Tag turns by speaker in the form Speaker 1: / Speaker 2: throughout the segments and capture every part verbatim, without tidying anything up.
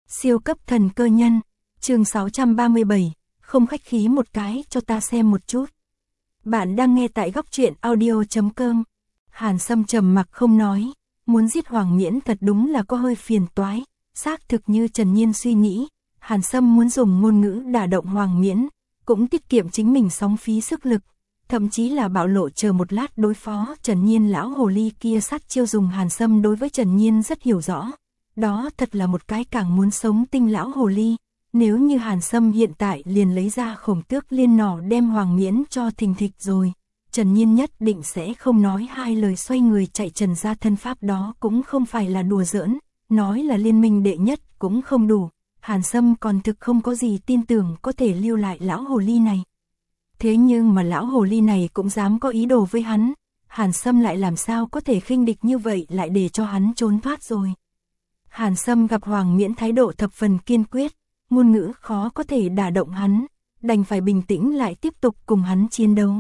Speaker 1: Siêu cấp thần cơ nhân, chương sáu trăm ba mươi bảy, không khách khí một cái cho ta xem một chút. Bạn đang nghe tại góc truyện audio chấm com. Hàn Sâm trầm mặc không nói, muốn giết Hoàng Miễn thật đúng là có hơi phiền toái, xác thực như Trần Nhiên suy nghĩ, Hàn Sâm muốn dùng ngôn ngữ đả động Hoàng Miễn, cũng tiết kiệm chính mình sóng phí sức lực, thậm chí là bạo lộ chờ một lát đối phó Trần Nhiên. Lão hồ ly kia sát chiêu dùng Hàn Sâm đối với Trần Nhiên rất hiểu rõ. Đó thật là một cái càng muốn sống tinh lão hồ ly, nếu như Hàn Sâm hiện tại liền lấy ra Khổng Tước Liên nỏ đem Hoàng Miễn cho thình thịch rồi, Trần Nhiên nhất định sẽ không nói hai lời xoay người chạy trần ra. Thân pháp đó cũng không phải là đùa giỡn, nói là liên minh đệ nhất cũng không đủ, Hàn Sâm còn thực không có gì tin tưởng có thể lưu lại lão hồ ly này. Thế nhưng mà lão hồ ly này cũng dám có ý đồ với hắn, Hàn Sâm lại làm sao có thể khinh địch như vậy lại để cho hắn trốn thoát rồi. Hàn Sâm gặp Hoàng Miễn thái độ thập phần kiên quyết, ngôn ngữ khó có thể đả động hắn, đành phải bình tĩnh lại tiếp tục cùng hắn chiến đấu.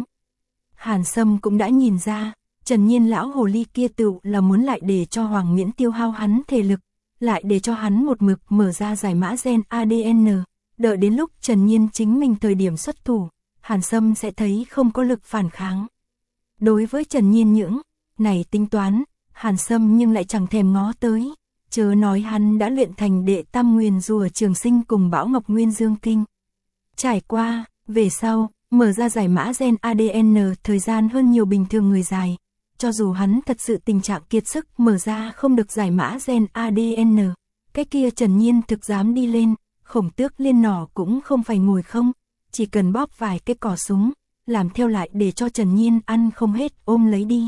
Speaker 1: Hàn Sâm cũng đã nhìn ra, Trần Nhiên lão hồ ly kia tựu là muốn lại để cho Hoàng Miễn tiêu hao hắn thể lực, lại để cho hắn một mực mở ra giải mã gen a đê en, đợi đến lúc Trần Nhiên chính mình thời điểm xuất thủ, Hàn Sâm sẽ thấy không có lực phản kháng. Đối với Trần Nhiên những này tính toán, Hàn Sâm nhưng lại chẳng thèm ngó tới, chớ nói hắn đã luyện thành đệ tam nguyền rùa trường sinh cùng Bảo Ngọc Nguyên Dương Kinh. Trải qua, về sau, mở ra giải mã gen a đê en thời gian hơn nhiều bình thường người dài, cho dù hắn thật sự tình trạng kiệt sức mở ra không được giải mã gen a đê en, cái kia Trần Nhiên thực dám đi lên, Khổng Tước Liên nỏ cũng không phải ngồi không, chỉ cần bóp vài cái cò súng, làm theo lại để cho Trần Nhiên ăn không hết ôm lấy đi.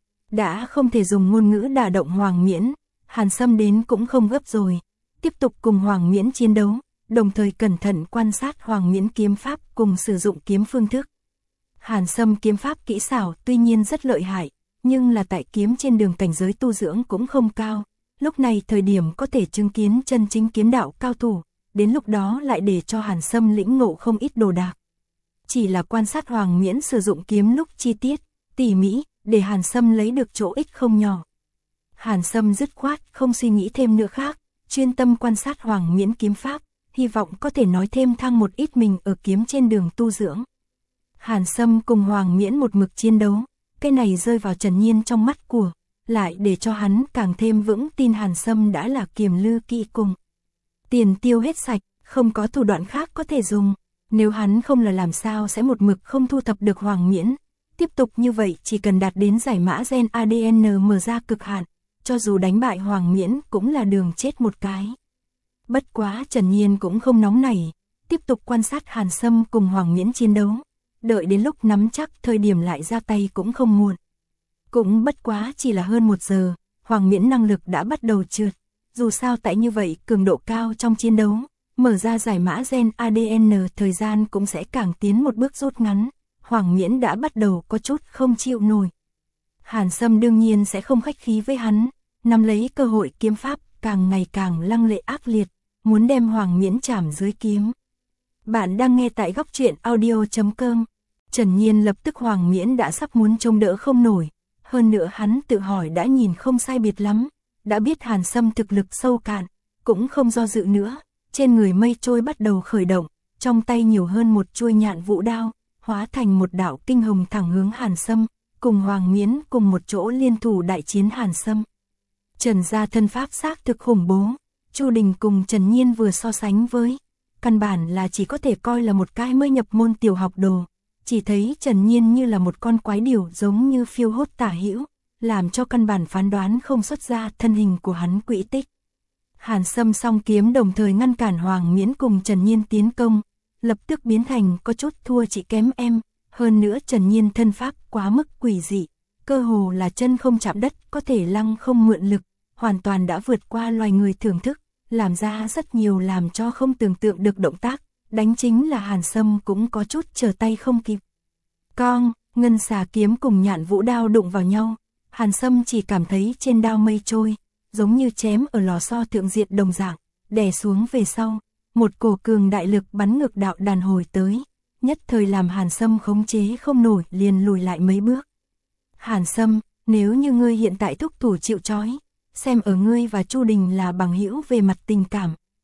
Speaker 1: Đã không thể dùng ngôn ngữ đả động Hoàng Miễn, Hàn Sâm đến cũng không gấp rồi, tiếp tục cùng Hoàng Miễn chiến đấu, đồng thời cẩn thận quan sát Hoàng Miễn kiếm pháp cùng sử dụng kiếm phương thức. Hàn Sâm kiếm pháp kỹ xảo tuy nhiên rất lợi hại, nhưng là tại kiếm trên đường cảnh giới tu dưỡng cũng không cao, lúc này thời điểm có thể chứng kiến chân chính kiếm đạo cao thủ, đến lúc đó lại để cho Hàn Sâm lĩnh ngộ không ít đồ đạc. Chỉ là quan sát Hoàng Miễn sử dụng kiếm lúc chi tiết, tỉ mỉ, để Hàn Sâm lấy được chỗ ích không nhỏ. Hàn Sâm dứt khoát không suy nghĩ thêm nữa khác, chuyên tâm quan sát Hoàng Miễn kiếm pháp, hy vọng có thể nói thêm thăng một ít mình ở kiếm trên đường tu dưỡng. Hàn Sâm cùng Hoàng Miễn một mực chiến đấu, cái này rơi vào Trần Nhiên trong mắt của, lại để cho hắn càng thêm vững tin Hàn Sâm đã là kiềm lư kỵ cùng. Tiền tiêu hết sạch, không có thủ đoạn khác có thể dùng, nếu hắn không là làm sao sẽ một mực không thu thập được Hoàng Miễn. Tiếp tục như vậy chỉ cần đạt đến giải mã gen a đê en mở ra cực hạn, cho dù đánh bại Hoàng Miễn cũng là đường chết một cái. Bất quá Trần Nhiên cũng không nóng nảy, tiếp tục quan sát Hàn Sâm cùng Hoàng Miễn chiến đấu, đợi đến lúc nắm chắc thời điểm lại ra tay cũng không muộn. Cũng bất quá chỉ là hơn một giờ, Hoàng Miễn năng lực đã bắt đầu trượt, dù sao tại như vậy cường độ cao trong chiến đấu, mở ra giải mã gen a đê en thời gian cũng sẽ càng tiến một bước rút ngắn, Hoàng Miễn đã bắt đầu có chút không chịu nổi. Hàn Sâm đương nhiên sẽ không khách khí với hắn, nắm lấy cơ hội kiếm pháp càng ngày càng lăng lệ ác liệt, muốn đem Hoàng Miễn chảm dưới kiếm. Bạn đang nghe tại góc truyện audio chấm com. Trần Nhiên lập tức Hoàng Miễn đã sắp muốn trông đỡ không nổi, hơn nữa hắn tự hỏi đã nhìn không sai biệt lắm, đã biết Hàn Sâm thực lực sâu cạn, cũng không do dự nữa, trên người mây trôi bắt đầu khởi động, trong tay nhiều hơn một chuôi nhạn vũ đao, hóa thành một đạo kinh hồng thẳng hướng Hàn Sâm, cùng Hoàng Miễn cùng một chỗ liên thủ đại chiến Hàn Sâm. Trần gia thân pháp xác thực khủng bố, Chu Đình cùng Trần Nhiên vừa so sánh với, căn bản là chỉ có thể coi là một cái mới nhập môn tiểu học đồ, chỉ thấy Trần Nhiên như là một con quái điểu giống như phiêu hốt tả hữu, làm cho căn bản phán đoán không xuất ra thân hình của hắn quỹ tích. Hàn Sâm song kiếm đồng thời ngăn cản Hoàng Miễn cùng Trần Nhiên tiến công, lập tức biến thành có chút thua chị kém em, hơn nữa Trần Nhiên thân pháp quá mức quỷ dị, cơ hồ là chân không chạm đất có thể lăng không mượn lực, hoàn toàn đã vượt qua loài người thưởng thức, làm ra rất nhiều làm cho không tưởng tượng được động tác, đánh chính là Hàn Sâm cũng có chút trở tay không kịp. Cong, ngân xà kiếm cùng nhạn vũ đao đụng vào nhau, Hàn Sâm chỉ cảm thấy trên đao mây trôi, giống như chém ở lò xo thượng diện đồng dạng, đè xuống về sau, một cổ cường đại lực bắn ngược đạo đàn hồi tới, nhất thời làm Hàn Sâm khống chế không nổi liền lùi lại mấy bước. Hàn Sâm, nếu như ngươi hiện tại thúc thủ chịu trói, xem ở ngươi và Chu Đình là bằng hữu về mặt tình cảm,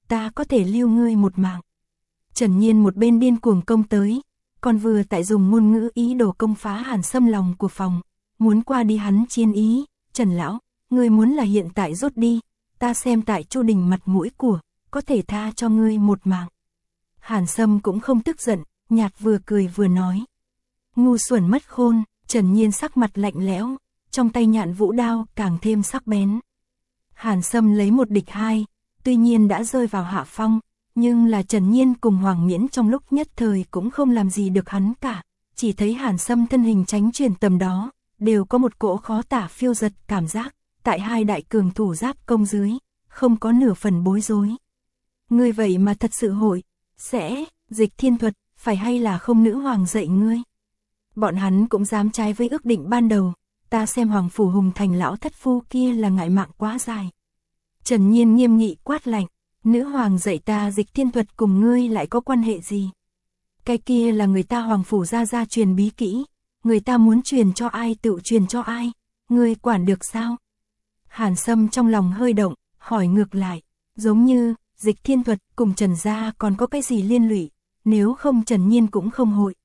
Speaker 1: ta có thể lưu ngươi một mạng. Trần Nhiên một bên điên cuồng công tới, còn vừa tại dùng ngôn ngữ ý đồ công phá Hàn Sâm lòng của phòng, muốn qua đi hắn chiên ý, Trần lão, ngươi muốn là hiện tại rút đi, ta xem tại Chu Đình mặt mũi của, có thể tha cho ngươi một mạng. Hàn Sâm cũng không tức giận, nhạt vừa cười vừa nói. Ngu xuẩn mất khôn, Trần Nhiên sắc mặt lạnh lẽo, trong tay nhạn vũ đao càng thêm sắc bén. Hàn Sâm lấy một địch hai, tuy nhiên đã rơi vào hạ phong, nhưng là Trần Nhiên cùng Hoàng Miễn trong lúc nhất thời cũng không làm gì được hắn cả, chỉ thấy Hàn Sâm thân hình tránh chuyển tầm đó, đều có một cỗ khó tả phiêu giật cảm giác, tại hai đại cường thủ giáp công dưới, không có nửa phần bối rối. Ngươi vậy mà thật sự hội, sẽ, dịch thiên thuật, phải hay là không nữ hoàng dạy ngươi? Bọn hắn cũng dám trái với ước định ban đầu, ta xem Hoàng Phủ Hùng Thành lão thất phu kia là ngại mạng quá dài. Trần Nhiên nghiêm nghị quát lạnh, nữ hoàng dạy ta dịch thiên thuật cùng ngươi lại có quan hệ gì? Cái kia là người ta Hoàng Phủ gia gia truyền bí kỹ, người ta muốn truyền cho ai tự truyền cho ai, ngươi quản được sao? Hàn Sâm trong lòng hơi động, hỏi ngược lại, giống như, dịch thiên thuật cùng Trần gia còn có cái gì liên lụy, nếu không Trần Nhiên cũng không hội.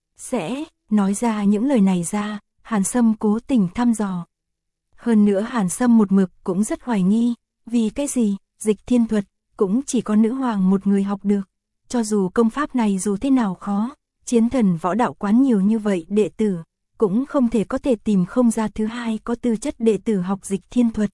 Speaker 1: Sẽ, nói ra những lời này ra, Hàn Sâm cố tình thăm dò. Hơn nữa Hàn Sâm một mực cũng rất hoài nghi, vì cái gì, dịch thiên thuật, cũng chỉ có nữ hoàng một người học được. Cho dù công pháp này dù thế nào khó, chiến thần võ đạo quán nhiều như vậy đệ tử, cũng không thể có thể tìm không ra thứ hai có tư chất đệ tử học dịch thiên thuật.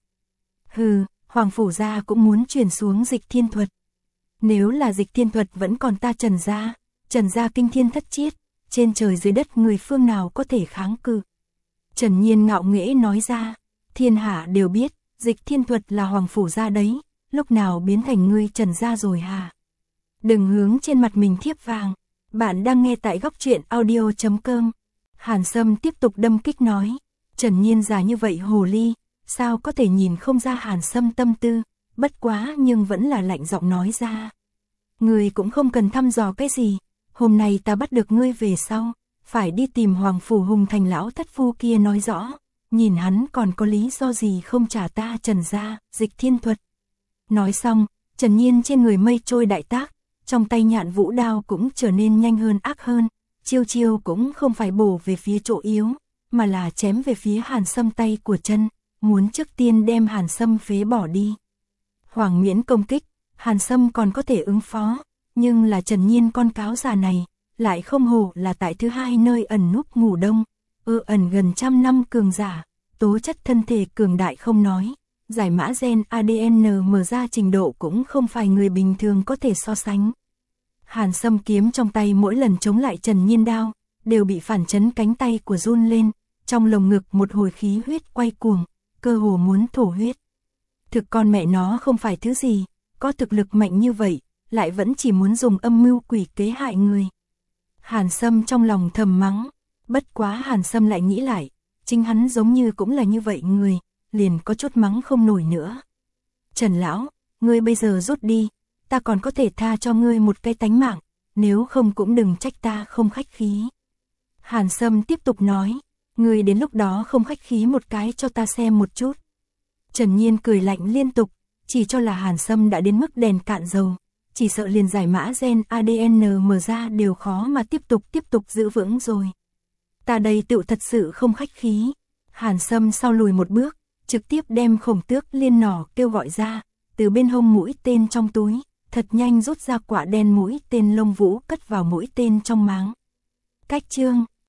Speaker 1: Hừ, Hoàng Phủ gia cũng muốn truyền xuống dịch thiên thuật. Nếu là dịch thiên thuật vẫn còn ta Trần gia, Trần gia kinh thiên thất chiết, trên trời dưới đất người phương nào có thể kháng cự. Trần Nhiên ngạo nghễ nói ra, thiên hạ đều biết, dịch thiên thuật là Hoàng Phủ gia đấy, lúc nào biến thành ngươi Trần gia rồi hả? Đừng hướng trên mặt mình thiếp vàng, bạn đang nghe tại góc truyện audio chấm com. Hàn Sâm tiếp tục đâm kích nói, Trần Nhiên già như vậy hồ ly, sao có thể nhìn không ra Hàn Sâm tâm tư, bất quá nhưng vẫn là lạnh giọng nói ra. Ngươi cũng không cần thăm dò cái gì, hôm nay ta bắt được ngươi về sau, phải đi tìm Hoàng Phủ Hùng Thành lão thất phu kia nói rõ, nhìn hắn còn có lý do gì không trả ta Trần gia, dịch thiên thuật. Nói xong, Trần Nhiên trên người mây trôi đại tác, trong tay nhạn vũ đao cũng trở nên nhanh hơn ác hơn, chiêu chiêu cũng không phải bổ về phía chỗ yếu, mà là chém về phía Hàn Sâm tay của chân, muốn trước tiên đem Hàn Sâm phế bỏ đi. Hoàng Miễn công kích, Hàn Sâm còn có thể ứng phó, nhưng là Trần Nhiên con cáo già này, lại không hổ là tại thứ hai nơi ẩn núp ngủ đông, ư ẩn gần trăm năm cường giả, tố chất thân thể cường đại không nói, giải mã gen a đê en mở ra trình độ cũng không phải người bình thường có thể so sánh. Hàn Sâm kiếm trong tay mỗi lần chống lại Trần Nhiên đao, đều bị phản chấn cánh tay của run lên, trong lồng ngực một hồi khí huyết quay cuồng, cơ hồ muốn thổ huyết. Thực con mẹ nó không phải thứ gì, có thực lực mạnh như vậy, lại vẫn chỉ muốn dùng âm mưu quỷ kế hại người. Hàn Sâm trong lòng thầm mắng, bất quá Hàn Sâm lại nghĩ lại, chính hắn giống như cũng là như vậy người, liền có chút mắng không nổi nữa. Trần lão, ngươi bây giờ rút đi, ta còn có thể tha cho ngươi một cái tánh mạng, nếu không cũng đừng trách ta không khách khí. Hàn Sâm tiếp tục nói, ngươi đến lúc đó không khách khí một cái cho ta xem một chút. Trần Nhiên cười lạnh liên tục, chỉ cho là Hàn Sâm đã đến mức đèn cạn dầu, chỉ sợ liền giải mã gen a đê en mở ra đều khó mà tiếp tục tiếp tục giữ vững rồi. Ta đây tựu thật sự không khách khí. Hàn Sâm sau lùi một bước, trực tiếp đem Khổng Tước liên nỏ kêu gọi ra, từ bên hông mũi tên trong túi, thật nhanh rút ra quả đen mũi tên lông vũ cất vào mũi tên trong máng. Cách chương